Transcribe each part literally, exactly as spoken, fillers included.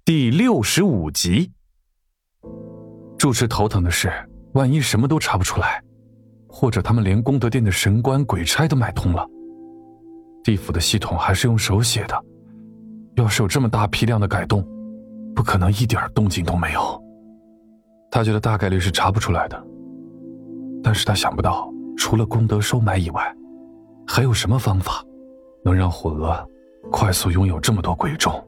第六十五集。住持头疼的是，万一什么都查不出来，或者他们连功德殿的神官鬼差都买通了。地府的系统还是用手写的，要是有这么大批量的改动，不可能一点动静都没有。他觉得大概率是查不出来的，但是他想不到除了功德收买以外，还有什么方法能让火鹅快速拥有这么多鬼众。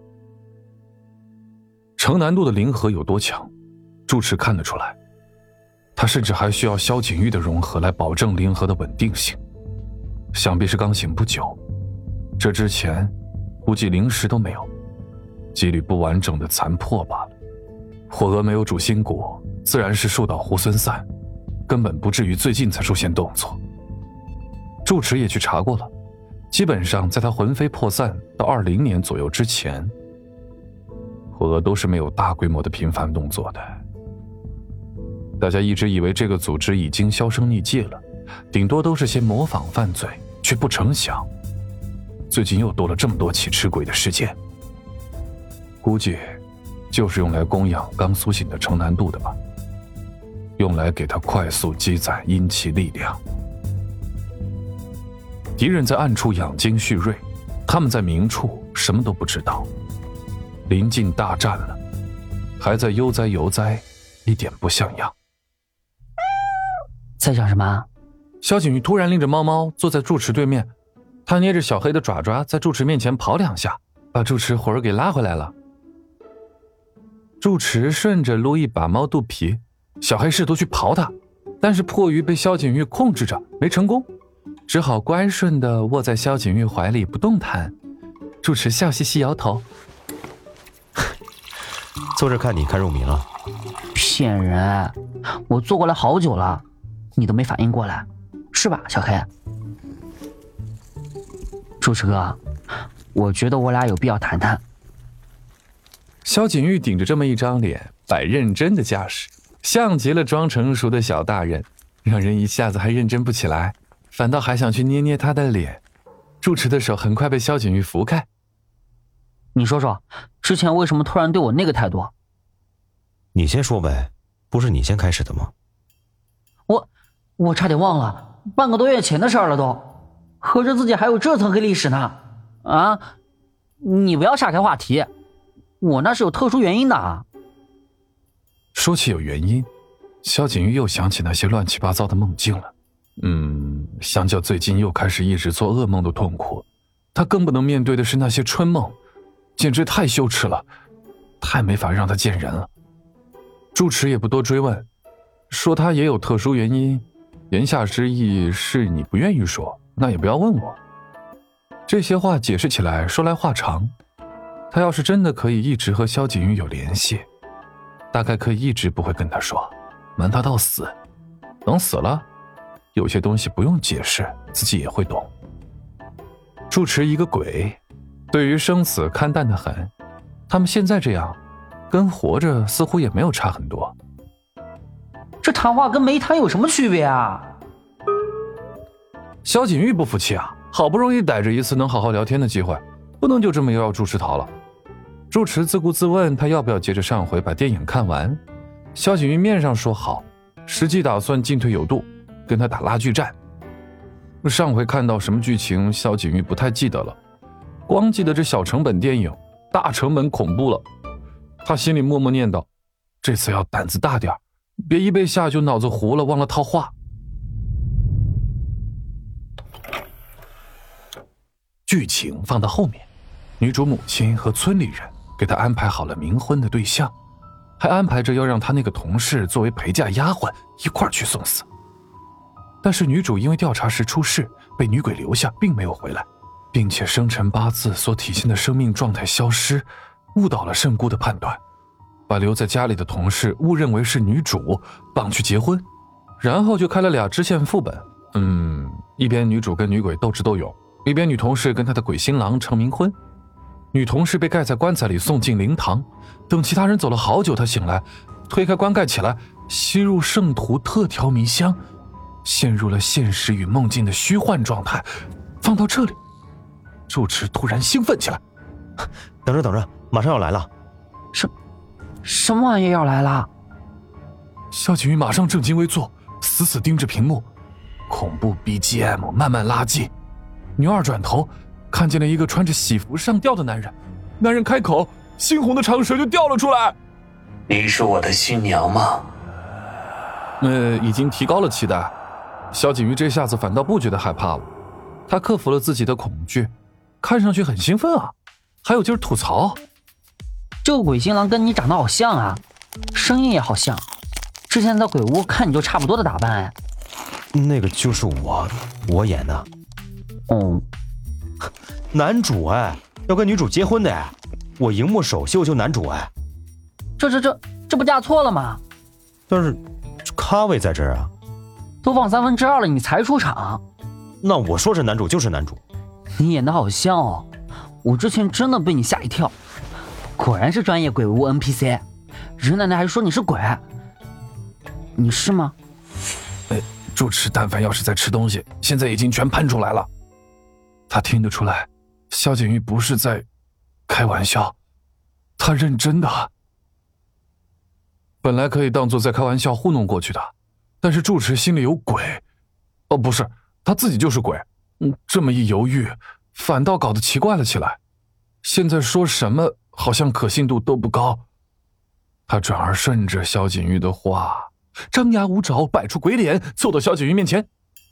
成南渡的灵核有多强，住持看得出来，他甚至还需要萧景玉的融合来保证灵核的稳定性。想必是刚醒不久，这之前估计灵石都没有，几率不完整的残破罢了。火鹅没有主心骨，自然是树倒猢狲散，根本不至于最近才出现动作。住持也去查过了，基本上在他魂飞魄散到二零年左右之前，火鹅都是没有大规模的频繁动作的。大家一直以为这个组织已经销声匿迹了，顶多都是些模仿犯罪，却不成想最近又多了这么多起吃鬼的事件。估计就是用来供养刚苏醒的成南渡的吧，用来给他快速积攒阴气力量。敌人在暗处养精蓄锐，他们在明处什么都不知道。临近大战了，还在悠哉悠哉，一点不像样。 在想什么？ 萧景玉突然拎着猫猫坐在住持对面，他捏着小黑的爪爪在住持面前跑两下，把住持魂儿给拉回来了。住持顺着撸一把猫肚皮，小黑试图去刨它，但是迫于被萧景玉控制着，没成功，只好乖顺地卧在萧景玉怀里不动弹。住持笑嘻嘻摇头， 坐这看你看入迷了。 骗人，我坐过来好久了，你都没反应过来，是吧小黑？住持哥，我觉得我俩有必要谈谈。 萧景玉顶着这么一张脸，摆认真的架势，像极了装成熟的小大人，让人一下子还认真不起来，反倒还想去捏捏他的脸。住持的手很快被萧景玉扶开。 你说说，之前为什么突然对我那个态度？ 你先说呗，不是你先开始的吗？ 我我差点忘了，半个多月前的事儿了都，合着自己还有这层黑历史呢。啊，你不要岔开话题，我那是有特殊原因的啊。 说起有原因，萧景玉又想起那些乱七八糟的梦境了。嗯，相较最近又开始一直做噩梦的痛苦，他更不能面对的是那些春梦，简直太羞耻了，太没法让他见人了。住持也不多追问，说他也有特殊原因，言下之意是你不愿意说，那也不要问我。这些话解释起来说来话长，他要是真的可以一直和萧景玉有联系，大概可以一直不会跟他说，瞒他到死。等死了，有些东西不用解释，自己也会懂。住持一个鬼，对于生死看淡得很，他们现在这样跟活着似乎也没有差很多。 这谈话跟没谈有什么区别啊？ 萧景玉不服气啊，好不容易逮着一次能好好聊天的机会，不能就这么又要住持逃了。住持自顾自问他要不要接着上回把电影看完，萧景玉面上说好，实际打算进退有度，跟他打拉锯战。上回看到什么剧情萧景玉不太记得了，光记得这小成本电影，大成本恐怖了。他心里默默念叨，这次要胆子大点，别一被吓就脑子糊了，忘了套话。剧情放到后面，女主母亲和村里人给她安排好了冥婚的对象，还安排着要让她那个同事作为陪嫁丫鬟一块儿去送死。但是女主因为调查时出事，被女鬼留下，并没有回来，并且生辰八字所体现的生命状态消失，误导了圣姑的判断，把留在家里的同事误认为是女主，绑去结婚，然后就开了俩支线副本。嗯，一边女主跟女鬼斗智斗勇，一边女同事跟她的鬼新郎成冥婚。女同事被盖在棺材里送进灵堂，等其他人走了好久，她醒来，推开棺盖起来，吸入圣徒特调迷香，陷入了现实与梦境的虚幻状态。放到这里，住持突然兴奋起来， 等着等着，马上要来了。 什什么玩意要来了？ 萧景玉马上正襟危坐，死死盯着屏幕，恐怖 B G M 慢慢拉近。牛二转头看见了一个穿着喜服上吊的男人，男人开口，猩红的长舌就掉了出来。 你是我的新娘吗？ 呃，已经提高了期待。萧景玉这下子反倒不觉得害怕了，他克服了自己的恐惧，看上去很兴奋啊，还有劲儿吐槽。 这个鬼新郎跟你长得好像啊，声音也好像，之前在鬼屋看你就差不多的打扮哎。 那个就是我，我演的。 哦， 男主哎，要跟女主结婚的哎，我荧幕首秀就男主哎。 这这这这不嫁错了吗？ 但是咖位在这儿啊， 都放三分之二了，你才出场。 那我说是男主就是男主。 你演的好像哦，我之前真的被你吓一跳，果然是专业鬼屋 N P C， 人奶奶还说你是鬼，你是吗？ 哎，主持但凡要是在吃东西，现在已经全喷出来了。他听得出来，萧景玉不是在开玩笑，他认真的。本来可以当作在开玩笑糊弄过去的，但是住持心里有鬼。哦，不是，他自己就是鬼。嗯，这么一犹豫，反倒搞得奇怪了起来。现在说什么好像可信度都不高。他转而顺着萧景玉的话，张牙舞爪，摆出鬼脸，凑到萧景玉面前。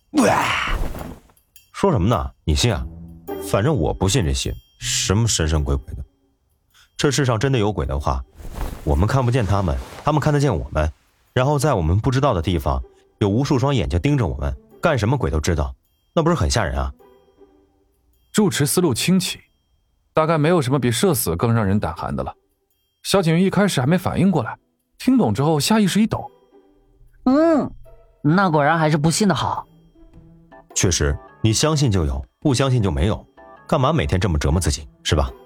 说什么呢？你信啊？反正我不信这些什么神神鬼鬼的。这世上真的有鬼的话，我们看不见他们，他们看得见我们，然后在我们不知道的地方有无数双眼睛盯着我们，干什么鬼都知道，那不是很吓人啊？ 住持思路清奇，大概没有什么比社死更让人胆寒的了。萧景玉一开始还没反应过来，听懂之后下意识一抖。 嗯，那果然还是不信的好。 确实，你相信就有，不相信就没有，干嘛每天这么折磨自己，是吧？